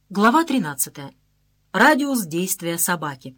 Глава 13. Радиус действия собаки.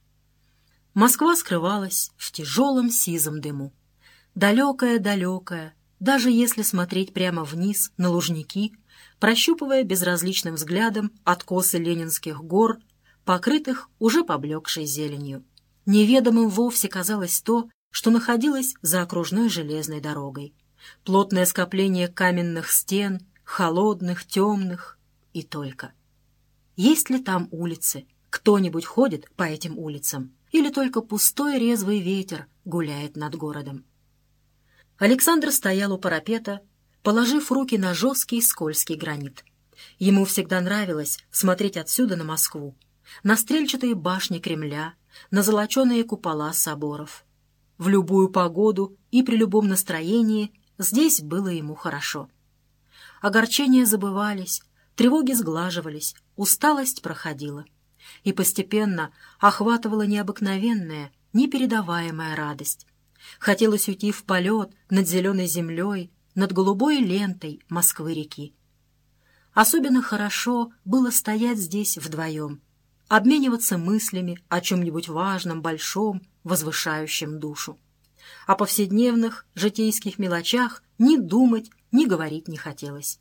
Москва скрывалась в тяжелом сизом дыму. Далекая-далекая, даже если смотреть прямо вниз на Лужники, прощупывая безразличным взглядом откосы Ленинских гор, покрытых уже поблекшей зеленью. Неведомым вовсе казалось то, что находилось за окружной железной дорогой. Плотное скопление каменных стен, холодных, темных и только. Есть ли там улицы? Кто-нибудь ходит по этим улицам? Или только пустой резвый ветер гуляет над городом? Александр стоял у парапета, положив руки на жесткий скользкий гранит. Ему всегда нравилось смотреть отсюда на Москву, на стрельчатые башни Кремля, на золоченые купола соборов. В любую погоду и при любом настроении здесь было ему хорошо. Огорчения забывались, тревоги сглаживались, усталость проходила. И постепенно охватывала необыкновенная, непередаваемая радость. Хотелось уйти в полет над зеленой землей, над голубой лентой Москвы-реки. Особенно хорошо было стоять здесь вдвоем, обмениваться мыслями о чем-нибудь важном, большом, возвышающем душу. О повседневных житейских мелочах ни думать, ни говорить не хотелось.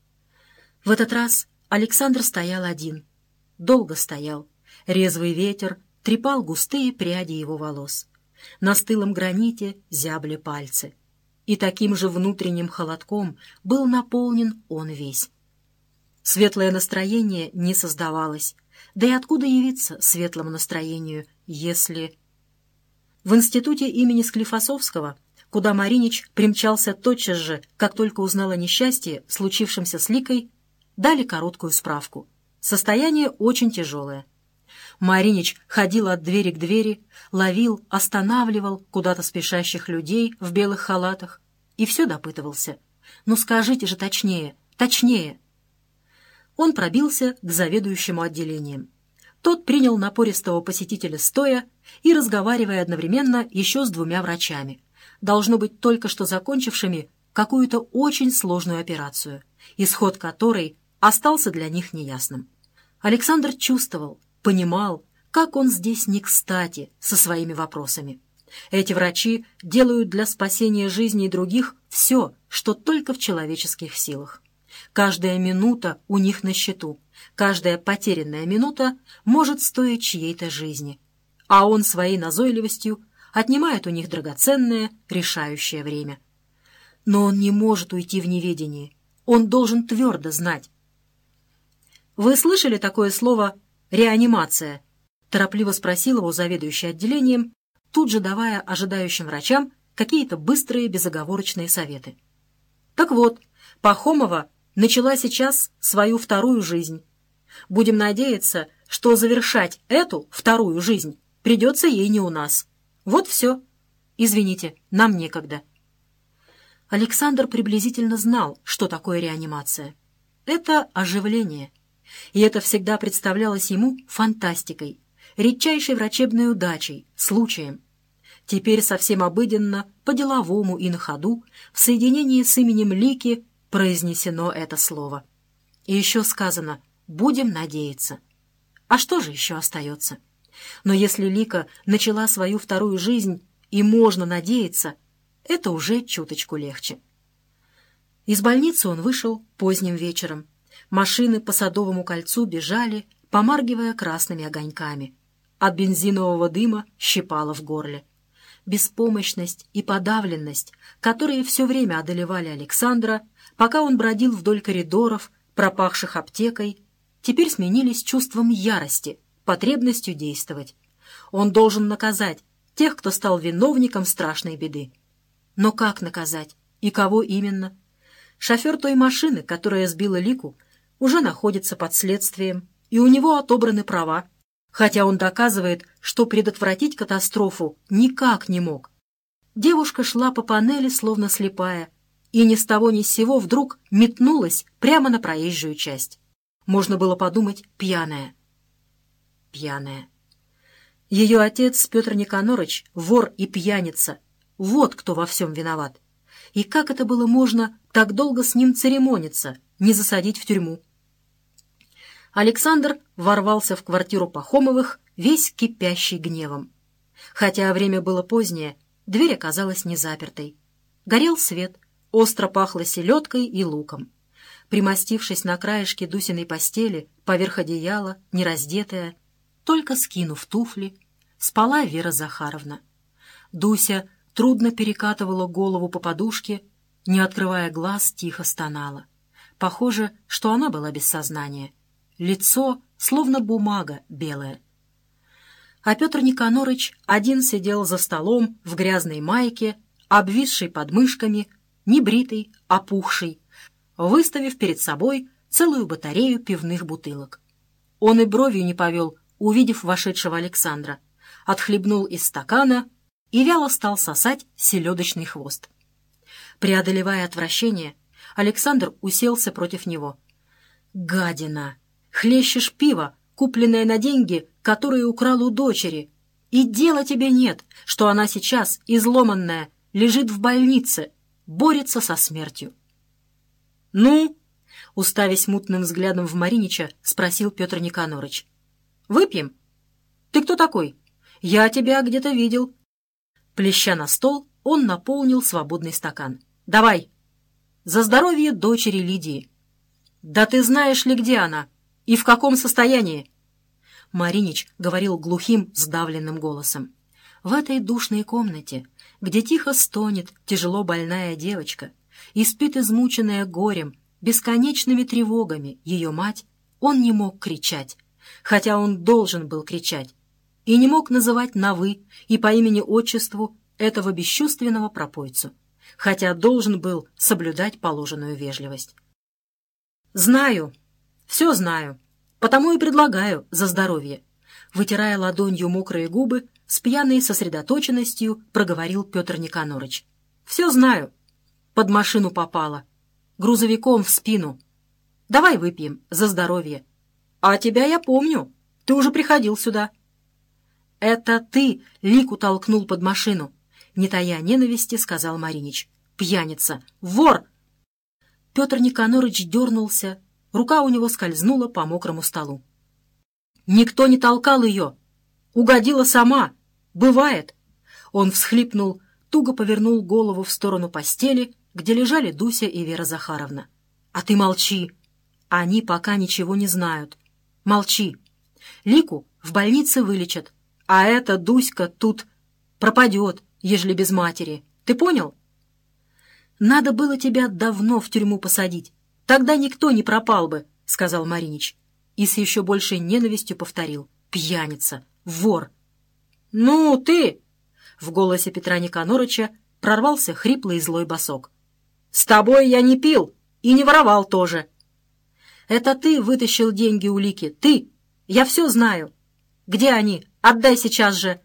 В этот раз Александр стоял один. Долго стоял. Резвый ветер трепал густые пряди его волос. На стылом граните зябли пальцы. И таким же внутренним холодком был наполнен он весь. Светлое настроение не создавалось. Да и откуда явиться светлому настроению, если... В институте имени Склифосовского, куда Маринич примчался тотчас же, как только узнал о несчастье, случившемся с Ликой, дали короткую справку. Состояние очень тяжелое. Маринич ходил от двери к двери, ловил, останавливал куда-то спешащих людей в белых халатах и все допытывался. «Ну скажите же точнее, точнее!» Он пробился к заведующему отделением. Тот принял напористого посетителя стоя и разговаривая одновременно еще с двумя врачами, должно быть только что закончившими какую-то очень сложную операцию, исход которой остался для них неясным. Александр чувствовал, понимал, как он здесь не кстати со своими вопросами. Эти врачи делают для спасения жизни других все, что только в человеческих силах. Каждая минута у них на счету, каждая потерянная минута может стоить чьей-то жизни, а он своей назойливостью отнимает у них драгоценное, решающее время. Но он не может уйти в неведение, он должен твердо знать. «Вы слышали такое слово «реанимация»?» — торопливо спросил его заведующий отделением, тут же давая ожидающим врачам какие-то быстрые безоговорочные советы. «Так вот, Пахомова начала сейчас свою вторую жизнь. Будем надеяться, что завершать эту вторую жизнь придется ей не у нас. Вот все. Извините, нам некогда». Александр приблизительно знал, что такое реанимация. Это оживление. И это всегда представлялось ему фантастикой, редчайшей врачебной удачей, случаем. Теперь совсем обыденно, по-деловому и на ходу, в соединении с именем Лики произнесено это слово. И еще сказано «будем надеяться». А что же еще остается? Но если Лика начала свою вторую жизнь, и можно надеяться, это уже чуточку легче. Из больницы он вышел поздним вечером. Машины по Садовому кольцу бежали, помаргивая красными огоньками. От бензинового дыма щипало в горле. Беспомощность и подавленность, которые все время одолевали Александра, пока он бродил вдоль коридоров, пропахших аптекой, теперь сменились чувством ярости, потребностью действовать. Он должен наказать тех, кто стал виновником страшной беды. Но как наказать? И кого именно? Шофер той машины, которая сбила Лику, уже находится под следствием, и у него отобраны права, хотя он доказывает, что предотвратить катастрофу никак не мог. Девушка шла по панели, словно слепая, и ни с того ни с сего вдруг метнулась прямо на проезжую часть. Можно было подумать, пьяная. Пьяная. Ее отец, Петр Никонорович, вор и пьяница. Вот кто во всем виноват. И как это было можно так долго с ним церемониться, не засадить в тюрьму? Александр ворвался в квартиру Пахомовых, весь кипящий гневом. Хотя время было позднее, дверь оказалась не запертой. Горел свет, остро пахло селедкой и луком. Примостившись на краешке Дусиной постели, поверх одеяла, нераздетая, только скинув туфли, спала Вера Захаровна. Дуся трудно перекатывала голову по подушке, не открывая глаз, тихо стонала. Похоже, что она была без сознания. Лицо словно бумага белая. А Петр Никонорыч один сидел за столом в грязной майке, обвисший под мышками, небритый, опухший, выставив перед собой целую батарею пивных бутылок. Он и бровью не повел, увидев вошедшего Александра, отхлебнул из стакана и вяло стал сосать селедочный хвост. Преодолевая отвращение, Александр уселся против него. «Гадина! Хлещешь пиво, купленное на деньги, которые украл у дочери, и дела тебе нет, что она сейчас, изломанная, лежит в больнице, борется со смертью». «Ну?» — уставясь мутным взглядом в Маринича, спросил Петр Никонорыч. «Выпьем? Ты кто такой? Я тебя где-то видел». Плеща на стол, он наполнил свободный стакан. «Давай! За здоровье дочери Лидии!» «Да ты знаешь ли, где она? И в каком состоянии?» Маринич говорил глухим, сдавленным голосом. В этой душной комнате, где тихо стонет тяжело больная девочка и спит измученная горем, бесконечными тревогами ее мать, он не мог кричать, хотя он должен был кричать, и не мог называть на «вы» и по имени-отчеству этого бесчувственного пропойцу, хотя должен был соблюдать положенную вежливость. «Знаю, все знаю, потому и предлагаю за здоровье», вытирая ладонью мокрые губы, с пьяной сосредоточенностью проговорил Петр Никонорыч. «Все знаю. Под машину попала. Грузовиком в спину. Давай выпьем за здоровье. А тебя я помню. Ты уже приходил сюда». «Это ты Лику толкнул под машину», — не тая ненависти, сказал Маринич. «Пьяница! Вор!» Петр Никонорыч дернулся, рука у него скользнула по мокрому столу. «Никто не толкал ее! Угодила сама! Бывает!» Он всхлипнул, туго повернул голову в сторону постели, где лежали Дуся и Вера Захаровна. «А ты молчи! Они пока ничего не знают. Молчи! Лику в больнице вылечат, а эта Дуська тут пропадет, ежели без матери. Ты понял? Надо было тебя давно в тюрьму посадить. Тогда никто не пропал бы», — сказал Маринич. И с еще большей ненавистью повторил. «Пьяница! Вор!» «Ну, ты!» — в голосе Петра Никонорыча прорвался хриплый и злой босок. «С тобой я не пил и не воровал тоже». «Это ты вытащил деньги у Лики, ты! Я все знаю. Где они? Отдай сейчас же!»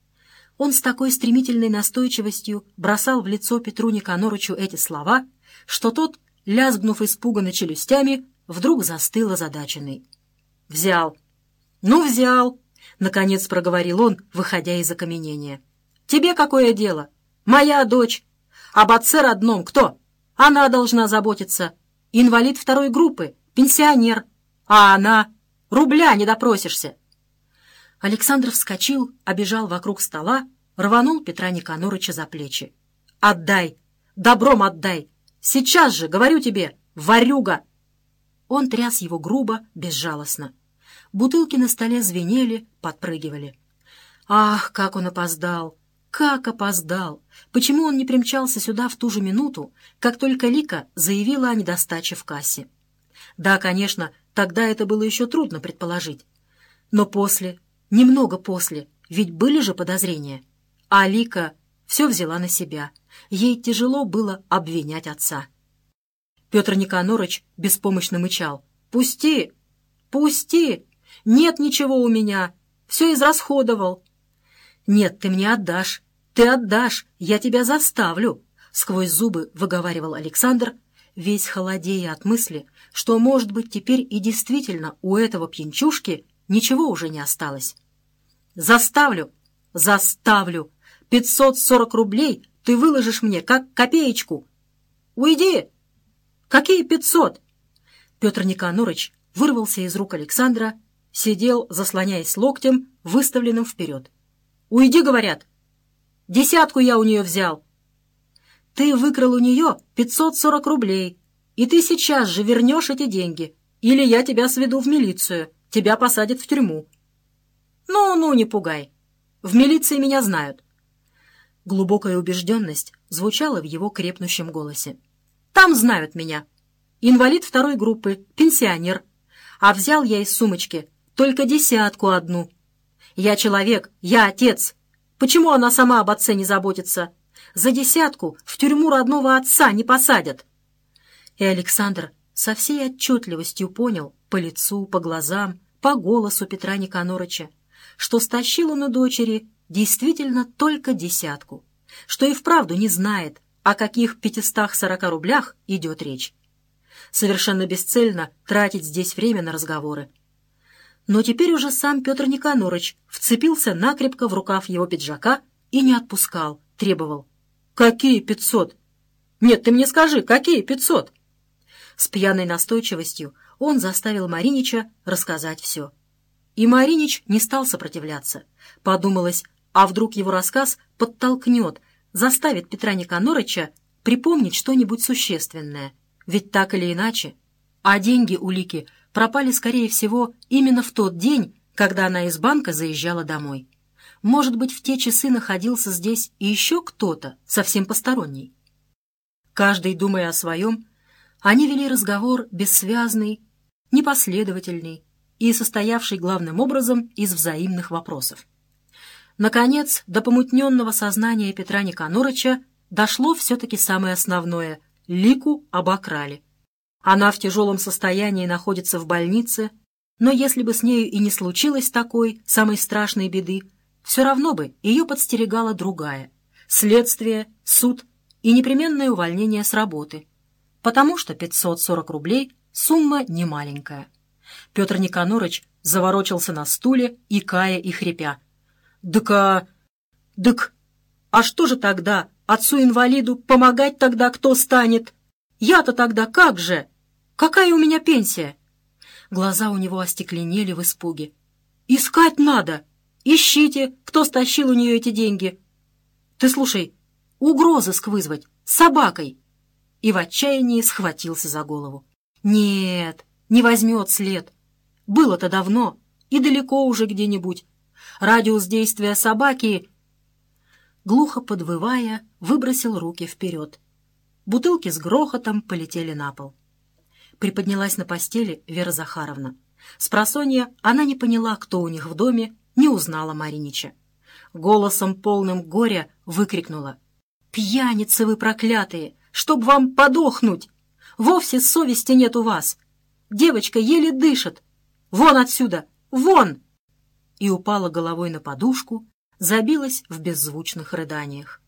Он с такой стремительной настойчивостью бросал в лицо Петру Никонорычу эти слова, что тот, лязгнув испуганно челюстями, вдруг застыл озадаченный. «Взял. Ну, взял!» — наконец проговорил он, выходя из окаменения. «Тебе какое дело? Моя дочь. Об отце родном кто? Она должна заботиться. Инвалид второй группы, пенсионер. А она? Рубля не допросишься». Александр вскочил, обежал вокруг стола, рванул Петра Никонорыча за плечи. «Отдай! Добром отдай! Сейчас же, говорю тебе, ворюга!» Он тряс его грубо, безжалостно. Бутылки на столе звенели, подпрыгивали. Ах, как он опоздал! Как опоздал! Почему он не примчался сюда в ту же минуту, как только Лика заявила о недостаче в кассе? Да, конечно, тогда это было еще трудно предположить. Но после, немного после, ведь были же подозрения. А Лика все взяла на себя. Ей тяжело было обвинять отца. Петр Никонорыч беспомощно мычал. «Пусти! Пусти! Нет ничего у меня! Все израсходовал!» «Нет, ты мне отдашь! Ты отдашь! Я тебя заставлю!» Сквозь зубы выговаривал Александр, весь холодея от мысли, что, может быть, теперь и действительно у этого пьянчушки ничего уже не осталось. «Заставлю! Заставлю! 540 рублей ты выложишь мне, как копеечку! Уйди!» «Какие 500?» Петр Никонорыч вырвался из рук Александра, сидел, заслоняясь локтем, выставленным вперед. «Уйди, — говорят! 10 я у нее взял!» «Ты выкрал у нее 540 рублей, и ты сейчас же вернешь эти деньги, или я тебя сведу в милицию, тебя посадят в тюрьму». «Ну, не пугай. В милиции меня знают». Глубокая убежденность звучала в его крепнущем голосе. «Там знают меня. Инвалид 2 группы, пенсионер. А взял я из сумочки только 10 одну. Я человек, я отец. Почему она сама об отце не заботится? За 10 в тюрьму родного отца не посадят». И Александр со всей отчетливостью понял по лицу, по глазам, по голосу Петра Никонорыча, что стащил он у дочери действительно только 10, что и вправду не знает, о каких 540 рублях идет речь. Совершенно бесцельно тратить здесь время на разговоры. Но теперь уже сам Петр Никонорыч вцепился накрепко в рукав его пиджака и не отпускал, требовал. «Какие 500? Нет, ты мне скажи, какие 500?» С пьяной настойчивостью он заставил Маринича рассказать все. И Маринич не стал сопротивляться. Подумалось, а вдруг его рассказ подтолкнет, заставит Петра Никонорыча припомнить что-нибудь существенное. Ведь так или иначе, а деньги у Лики пропали, скорее всего, именно в тот день, когда она из банка заезжала домой. Может быть, в те часы находился здесь и еще кто-то, совсем посторонний. Каждый, думая о своем, они вели разговор бессвязный, непоследовательный и состоявший главным образом из взаимных вопросов. Наконец, до помутненного сознания Петра Никонорыча дошло все-таки самое основное — Лику обокрали. Она в тяжелом состоянии находится в больнице, но если бы с нею и не случилось такой, самой страшной беды, все равно бы ее подстерегала другая — следствие, суд и непременное увольнение с работы, потому что 540 рублей — сумма немаленькая. Петр Никонорыч заворочился на стуле, икая и хрипя. «Дык, а что же тогда? Отцу-инвалиду помогать тогда кто станет? Я-то тогда как же? Какая у меня пенсия?» Глаза у него остекленели в испуге. «Искать надо! Ищите, кто стащил у нее эти деньги! Ты слушай, угрозыск вызвать, с собакой!» И в отчаянии схватился за голову. «Нет, не возьмет след. Было-то давно и далеко уже где-нибудь. Радиус действия собаки...» Глухо подвывая, выбросил руки вперед. Бутылки с грохотом полетели на пол. Приподнялась на постели Вера Захаровна. Спросонья она не поняла, кто у них в доме, не узнала Маринича. Голосом, полным горя, выкрикнула. «Пьяницы вы проклятые! Чтоб вам подохнуть! Вовсе совести нет у вас! Девочка еле дышит! Вон отсюда! Вон!» И упала головой на подушку, забилась в беззвучных рыданиях.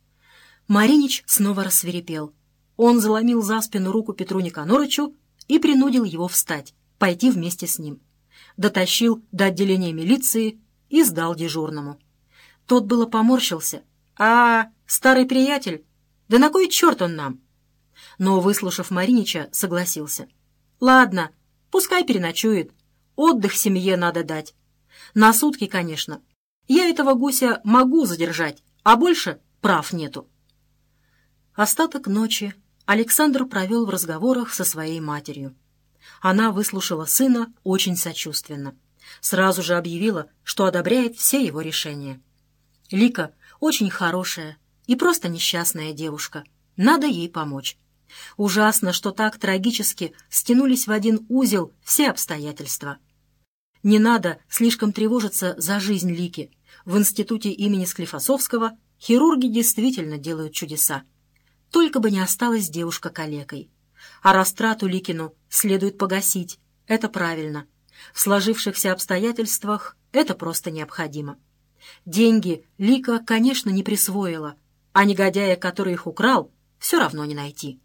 Маринич снова рассвирепел. Он заломил за спину руку Петру Никонорычу и принудил его встать, пойти вместе с ним. Дотащил до отделения милиции и сдал дежурному. Тот было поморщился. «А, старый приятель, да на кой черт он нам?» Но, выслушав Маринича, согласился. «Ладно, пускай переночует. Отдых семье надо дать. На сутки, конечно. Я этого гуся могу задержать, а больше прав нету». Остаток ночи Александр провел в разговорах со своей матерью. Она выслушала сына очень сочувственно. Сразу же объявила, что одобряет все его решения. Лика очень хорошая и просто несчастная девушка. Надо ей помочь. Ужасно, что так трагически стянулись в один узел все обстоятельства. Не надо слишком тревожиться за жизнь Лики. В институте имени Склифосовского хирурги действительно делают чудеса. Только бы не осталась девушка калекой. А растрату Ликину следует погасить. Это правильно. В сложившихся обстоятельствах это просто необходимо. Деньги Лика, конечно, не присвоила, а негодяя, который их украл, все равно не найти.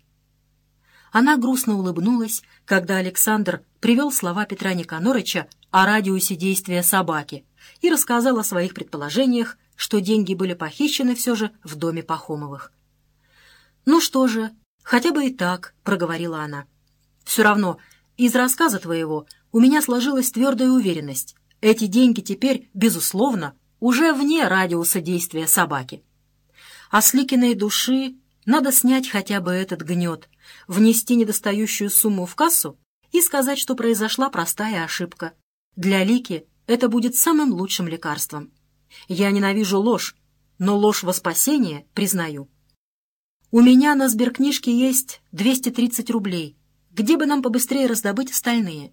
Она грустно улыбнулась, когда Александр привел слова Петра Никонорыча о радиусе действия собаки и рассказал о своих предположениях, что деньги были похищены все же в доме Пахомовых. «Ну что же, хотя бы и так», — проговорила она. «Все равно Из рассказа твоего у меня сложилась твердая уверенность. Эти деньги теперь, безусловно, уже вне радиуса действия собаки. А с Ликиной души надо снять хотя бы этот гнет, внести недостающую сумму в кассу и сказать, что произошла простая ошибка. Для Лики это будет самым лучшим лекарством. Я ненавижу ложь, но ложь во спасение признаю. У меня на сберкнижке есть 230 рублей. Где бы нам побыстрее раздобыть остальные?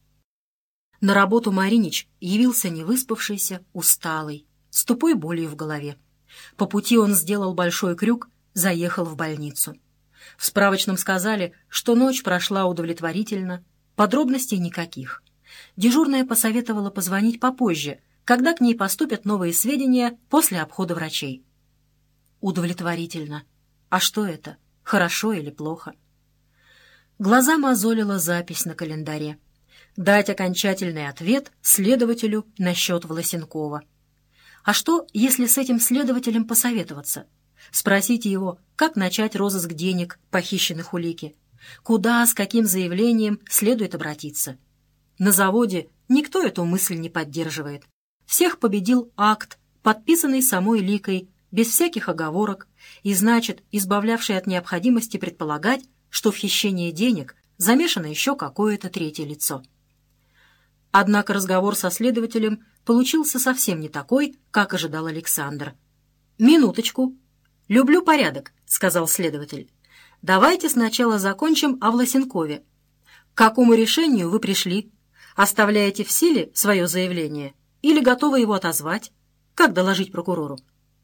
На работу Маринич явился невыспавшийся, усталый, с тупой болью в голове. По пути он сделал большой крюк, заехал в больницу. В справочном сказали, что ночь прошла удовлетворительно, подробностей никаких. Дежурная посоветовала позвонить попозже, когда к ней поступят новые сведения после обхода врачей. Удовлетворительно. А что это? Хорошо или плохо? Глаза мозолила запись на календаре. Дать окончательный ответ следователю насчет Волосенкова. А что, если с этим следователем посоветоваться? Спросите его, как начать розыск денег, похищенных у Лики, куда, с каким заявлением следует обратиться. На заводе никто эту мысль не поддерживает. Всех победил акт, подписанный самой Ликой, без всяких оговорок, и, значит, избавлявший от необходимости предполагать, что в хищении денег замешано еще какое-то третье лицо. Однако разговор со следователем получился совсем не такой, как ожидал Александр. «Минуточку. Люблю порядок», — сказал следователь. «Давайте сначала закончим о Волосенкове. К какому решению вы пришли? Оставляете в силе свое заявление или готовы его отозвать? Как доложить прокурору?»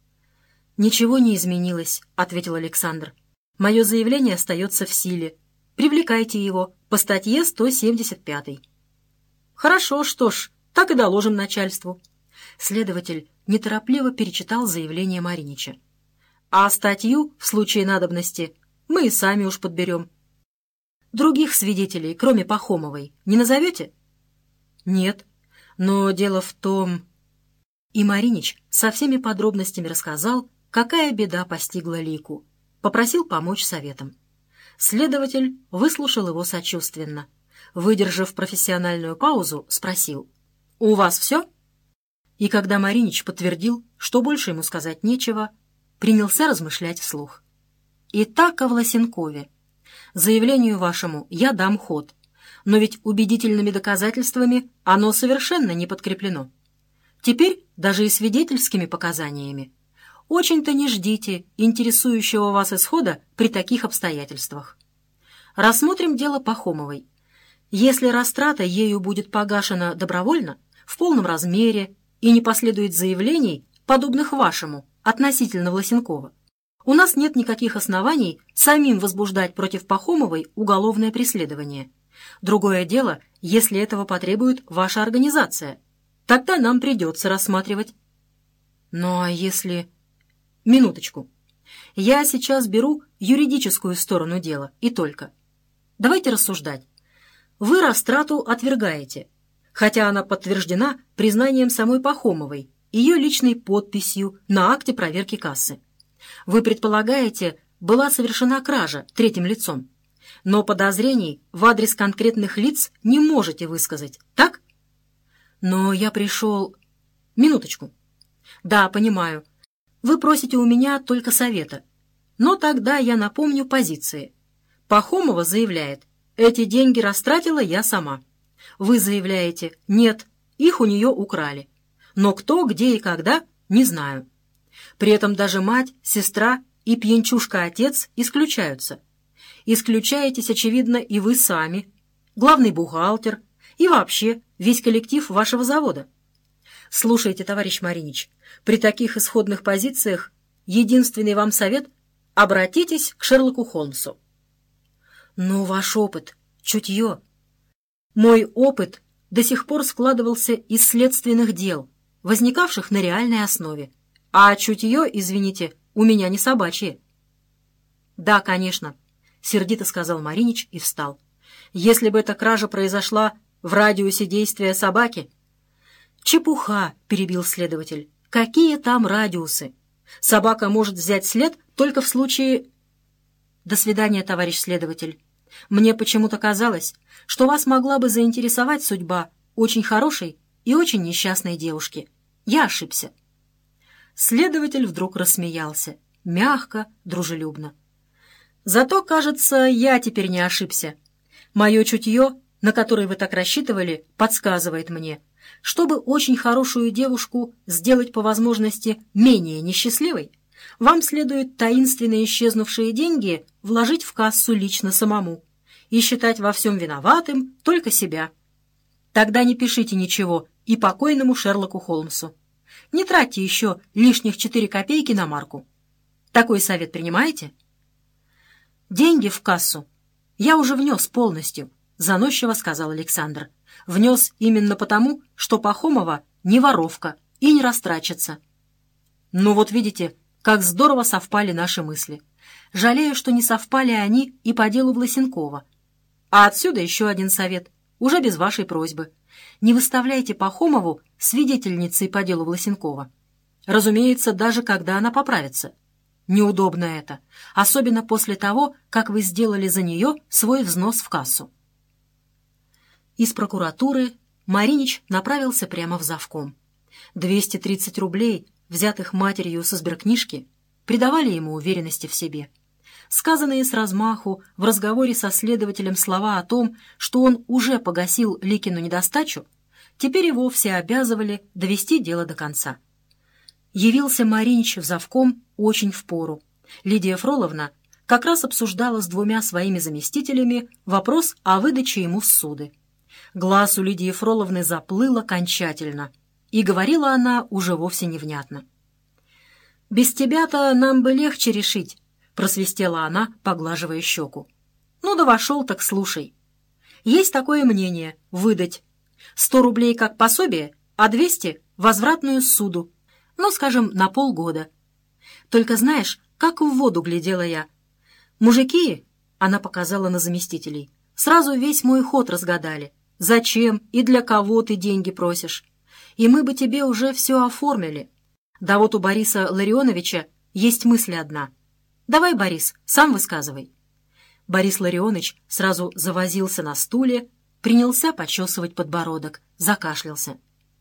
«Ничего не изменилось», — ответил Александр. «Мое заявление остается в силе. Привлекайте его по статье 175». «Хорошо, что ж, так и доложим начальству». Следователь неторопливо перечитал заявление Маринича. «А статью, в случае надобности, мы и сами уж подберем». «Других свидетелей, кроме Пахомовой, не назовете?» «Нет, но дело в том...» И Маринич со всеми подробностями рассказал, какая беда постигла Лику. Попросил помочь советом. Следователь выслушал его сочувственно. Выдержав профессиональную паузу, спросил: «У вас все?» И когда Маринич подтвердил, что больше ему сказать нечего, принялся размышлять вслух. «Итак, о Волосенкове. Заявлению вашему я дам ход, но ведь убедительными доказательствами оно совершенно не подкреплено. Теперь даже и свидетельскими показаниями. Очень-то не ждите интересующего вас исхода при таких обстоятельствах. Рассмотрим дело Пахомовой. Если растрата ею будет погашена добровольно, в полном размере, и не последует заявлений, подобных вашему, относительно Волосенкова, у нас нет никаких оснований самим возбуждать против Пахомовой уголовное преследование. Другое дело, если этого потребует ваша организация. Тогда нам придется рассматривать». «Ну а если...» «Минуточку. Я сейчас беру юридическую сторону дела, и только. Давайте рассуждать. Вы растрату отвергаете, хотя она подтверждена признанием самой Пахомовой, ее личной подписью на акте проверки кассы. Вы предполагаете, была совершена кража третьим лицом, но подозрений в адрес конкретных лиц не можете высказать, так? Но я пришел... Минуточку. Да, понимаю. Вы просите у меня только совета. Но тогда я напомню позиции. Пахомова заявляет: эти деньги растратила я сама. Вы заявляете: нет, их у нее украли. Но кто, где и когда, не знаю. При этом даже мать, сестра и пьянчушка-отец исключаются. Исключаетесь, очевидно, и вы сами, главный бухгалтер и вообще весь коллектив вашего завода. Слушайте, товарищ Маринич, при таких исходных позициях единственный вам совет — обратитесь к Шерлоку Холмсу. Но ваш опыт, чутье. Мой опыт до сих пор складывался из следственных дел, возникавших на реальной основе. А чутье, извините, у меня не собачье. Да, конечно, сердито сказал Маринич и встал. Если бы эта кража произошла в радиусе действия собаки... «Чепуха!» — перебил следователь. «Какие там радиусы? Собака может взять след только в случае...» «До свидания, товарищ следователь. Мне почему-то казалось, что вас могла бы заинтересовать судьба очень хорошей и очень несчастной девушки. Я ошибся». Следователь вдруг рассмеялся, мягко, дружелюбно. «Зато, кажется, я теперь не ошибся. Мое чутье, на которое вы так рассчитывали, подсказывает мне, чтобы очень хорошую девушку сделать по возможности менее несчастливой, вам следует таинственно исчезнувшие деньги вложить в кассу лично самому и считать во всем виноватым только себя. Тогда не пишите ничего и покойному Шерлоку Холмсу. Не тратьте еще лишних 4 копейки на марку. Такой совет принимаете?» «Деньги в кассу я уже внес полностью», — заносчиво сказал Александр. «Внес именно потому, что Пахомова не воровка и не растрачится». «Ну вот видите, как здорово совпали наши мысли. Жалею, что не совпали они и по делу Власенкова. А отсюда еще один совет, уже без вашей просьбы. Не выставляйте Пахомову свидетельницей по делу Власенкова. Разумеется, даже когда она поправится. Неудобно это, особенно после того, как вы сделали за нее свой взнос в кассу». Из прокуратуры Маринич направился прямо в завком. 230 рублей, взятых матерью со сберкнижки, придавали ему уверенности в себе. Сказанные с размаху в разговоре со следователем слова о том, что он уже погасил Ликину недостачу, теперь и вовсе обязывали довести дело до конца. Явился Маринич в завком очень впору. Лидия Фроловна как раз обсуждала с 2 своими заместителями вопрос о выдаче ему ссуды. Глаз у Лидии Фроловны заплыл окончательно, и говорила она уже вовсе невнятно. «Без тебя-то нам бы легче решить», — просвистела она, поглаживая щеку. «Ну да вошел, так слушай. Есть такое мнение — выдать 100 рублей как пособие, а 200 — возвратную ссуду, ну, скажем, на полгода. Только знаешь, как в воду глядела я. Мужики, — она показала на заместителей, — сразу весь мой ход разгадали. Зачем и для кого ты деньги просишь? И мы бы тебе уже все оформили. Да вот у Бориса Ларионовича есть мысль одна. Давай, Борис, сам высказывай». Борис Ларионович сразу завозился на стуле, принялся почесывать подбородок, закашлялся.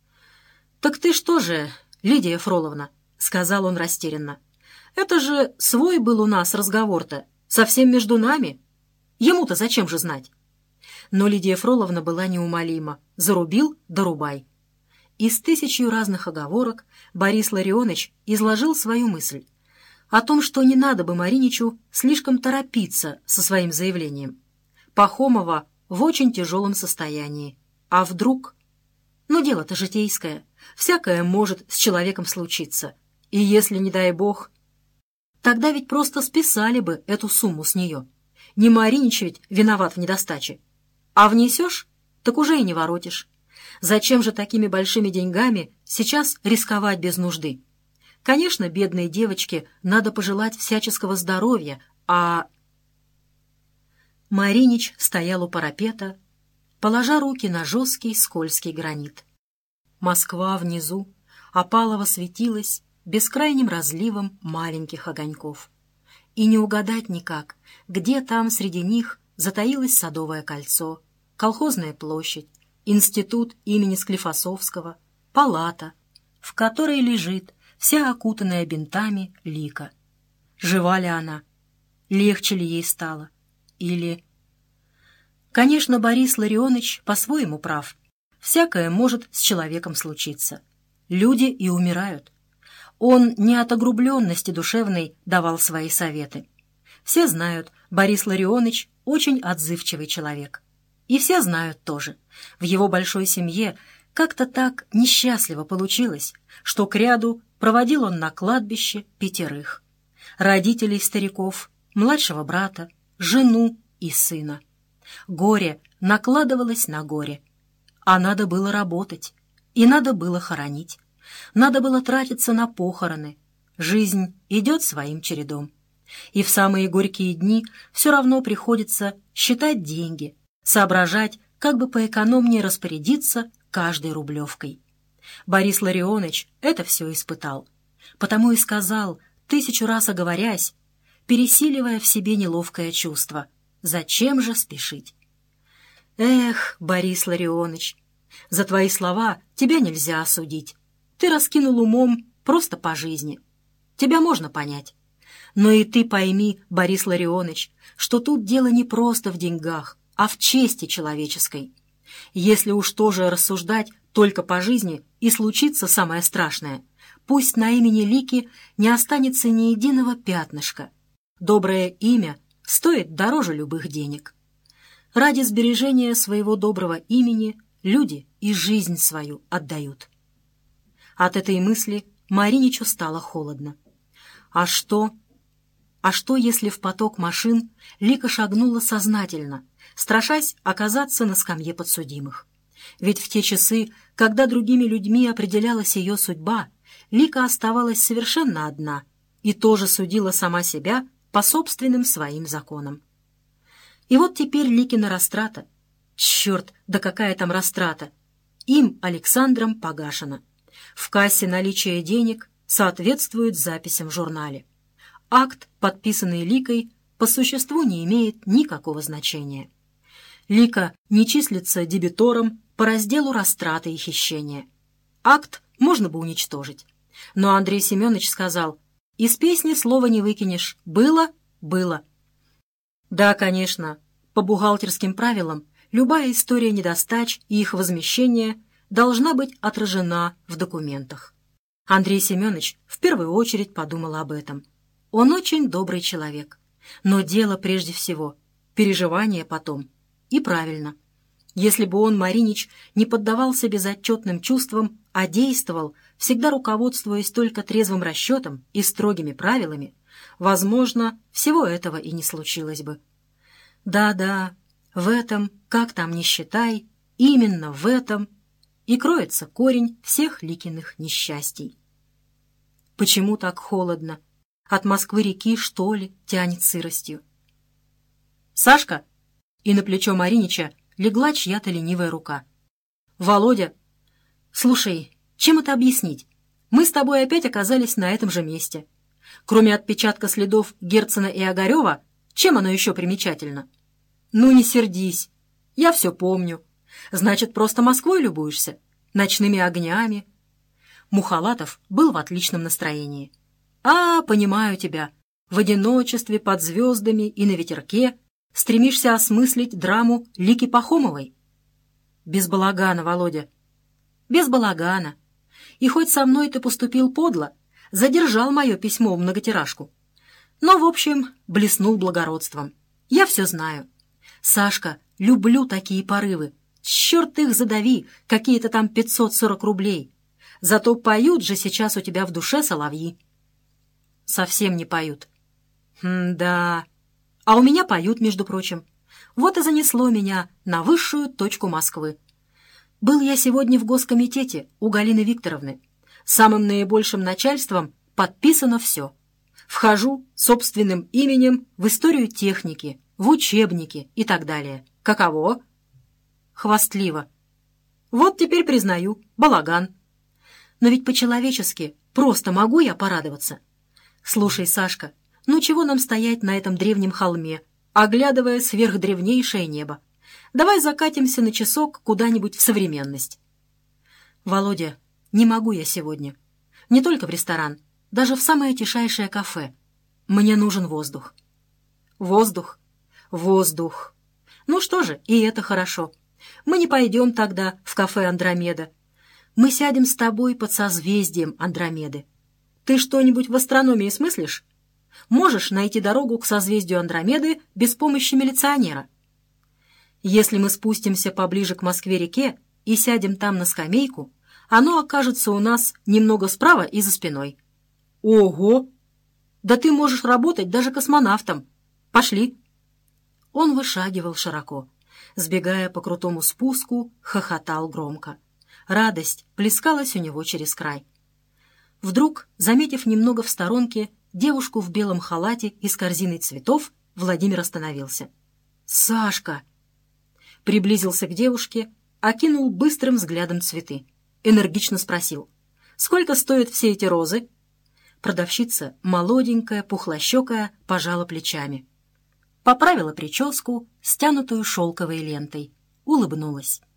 «Так ты что же, Лидия Фроловна?» — сказал он растерянно. «Это же свой был у нас разговор-то, совсем между нами. Ему-то зачем же знать?» Но Лидия Фроловна была неумолима. Зарубил — дорубай. И с 1000 разных оговорок Борис Ларионович изложил свою мысль о том, что не надо бы Мариничу слишком торопиться со своим заявлением. Пахомова в очень тяжелом состоянии. А вдруг? Ну, дело-то житейское. Всякое может с человеком случиться. И если, не дай бог, тогда ведь просто списали бы эту сумму с нее. Не Маринич ведь виноват в недостаче. А внесешь, так уже и не воротишь. Зачем же такими большими деньгами сейчас рисковать без нужды? Конечно, бедной девочке надо пожелать всяческого здоровья, а... Маринич стоял у парапета, положа руки на жесткий скользкий гранит. Москва внизу опалово светилась бескрайним разливом маленьких огоньков. И не угадать никак, где там среди них затаилось Садовое кольцо, Колхозная площадь, институт имени Склифосовского, палата, в которой лежит вся окутанная бинтами Лика. Жива ли она? Легче ли ей стало? Или... Конечно, Борис Ларионович по-своему прав. Всякое может с человеком случиться. Люди и умирают. Он не от огрубленности душевной давал свои советы. Все знают, Борис Ларионович очень отзывчивый человек. И все знают тоже, в его большой семье как-то так несчастливо получилось, что кряду проводил он на кладбище 5: родителей стариков, младшего брата, жену и сына. Горе накладывалось на горе. А надо было работать, и надо было хоронить. Надо было тратиться на похороны. Жизнь идет своим чередом. И в самые горькие дни все равно приходится считать деньги, соображать, как бы поэкономнее распорядиться каждой рублевкой. Борис Ларионович это все испытал. Потому и сказал, 1000 раз оговорясь, пересиливая в себе неловкое чувство: Зачем же спешить? Эх, Борис Ларионыч, за твои слова тебя нельзя осудить. Ты раскинул умом просто по жизни. Тебя можно понять. Но и ты пойми, Борис Ларионыч, что тут дело не просто в деньгах, а в чести человеческой. Если уж тоже рассуждать только по жизни и случится самое страшное, пусть на имени Лики не останется ни единого пятнышка. Доброе имя стоит дороже любых денег. Ради сбережения своего доброго имени люди и жизнь свою отдают. От этой мысли Мариничу стало холодно. А что, если в поток машин Лика шагнула сознательно, страшась оказаться на скамье подсудимых? Ведь в те часы, когда другими людьми определялась ее судьба, Лика оставалась совершенно одна и тоже судила сама себя по собственным своим законам. И вот теперь Ликина растрата. Черт, да какая там растрата! Им, Александром, погашена. В кассе наличие денег соответствует записям в журнале. Акт, подписанный Ликой, по существу не имеет никакого значения. Лика не числится дебитором по разделу растраты и хищения. Акт можно бы уничтожить. Но Андрей Семенович сказал: «Из песни слова не выкинешь. Было — было». Да, конечно, по бухгалтерским правилам любая история недостач и их возмещения должна быть отражена в документах. Андрей Семенович в первую очередь подумал об этом. Он очень добрый человек. Но дело прежде всего, переживания потом. И правильно. Если бы он, Маринич, не поддавался безотчетным чувствам, а действовал, всегда руководствуясь только трезвым расчетом и строгими правилами, возможно, всего этого и не случилось бы. Да-да, в этом, как там ни считай, именно в этом и кроется корень всех Ликиных несчастий. Почему так холодно? От Москвы-реки, что ли, тянет сыростью? «Сашка!» И на плечо Маринича легла чья-то ленивая рука. «Володя! Слушай, чем это объяснить? Мы с тобой опять оказались на этом же месте. Кроме отпечатка следов Герцена и Огарева, чем оно еще примечательно? Ну, не сердись. Я все помню. Значит, просто Москвой любуешься? Ночными огнями?» Мухалатов был в отличном настроении. «А, понимаю тебя. В одиночестве, под звездами и на ветерке стремишься осмыслить драму Лики Пахомовой?» «Без балагана, Володя». «Без балагана. И хоть со мной ты поступил подло, задержал мое письмо в многотиражку. Но, в общем, блеснул благородством. Я все знаю. Сашка, люблю такие порывы. Черт их задави, какие-то там 540 рублей. Зато поют же сейчас у тебя в душе соловьи». «Совсем не поют». «Да. А у меня поют, между прочим. Вот и занесло меня на высшую точку Москвы. Был я сегодня в госкомитете у Галины Викторовны. Самым наибольшим начальством подписано все. Вхожу собственным именем в историю техники, в учебники и так далее. Каково?» «Хвастливо». «Вот теперь признаю, балаган. Но ведь по-человечески просто могу я порадоваться. Слушай, Сашка, ну чего нам стоять на этом древнем холме, оглядывая сверхдревнейшее небо? Давай закатимся на часок куда-нибудь в современность». «Володя, не могу я сегодня. Не только в ресторан, даже в самое тишайшее кафе. Мне нужен воздух». «Воздух? Воздух. Ну что же, и это хорошо. Мы не пойдем тогда в кафе «Андромеда». Мы сядем с тобой под созвездием Андромеды. Ты что-нибудь в астрономии смыслишь? Можешь найти дорогу к созвездию Андромеды без помощи милиционера? Если мы спустимся поближе к Москве-реке и сядем там на скамейку, оно окажется у нас немного справа и за спиной». «Ого! Да ты можешь работать даже космонавтом. Пошли!» Он вышагивал широко. Сбегая по крутому спуску, хохотал громко. Радость плескалась у него через край. Вдруг, заметив немного в сторонке девушку в белом халате и с корзиной цветов, Владимир остановился. «Сашка!» Приблизился к девушке, окинул быстрым взглядом цветы. Энергично спросил: «Сколько стоят все эти розы?» Продавщица, молоденькая, пухлощекая, пожала плечами. поправила прическу, стянутую шелковой лентой, улыбнулась.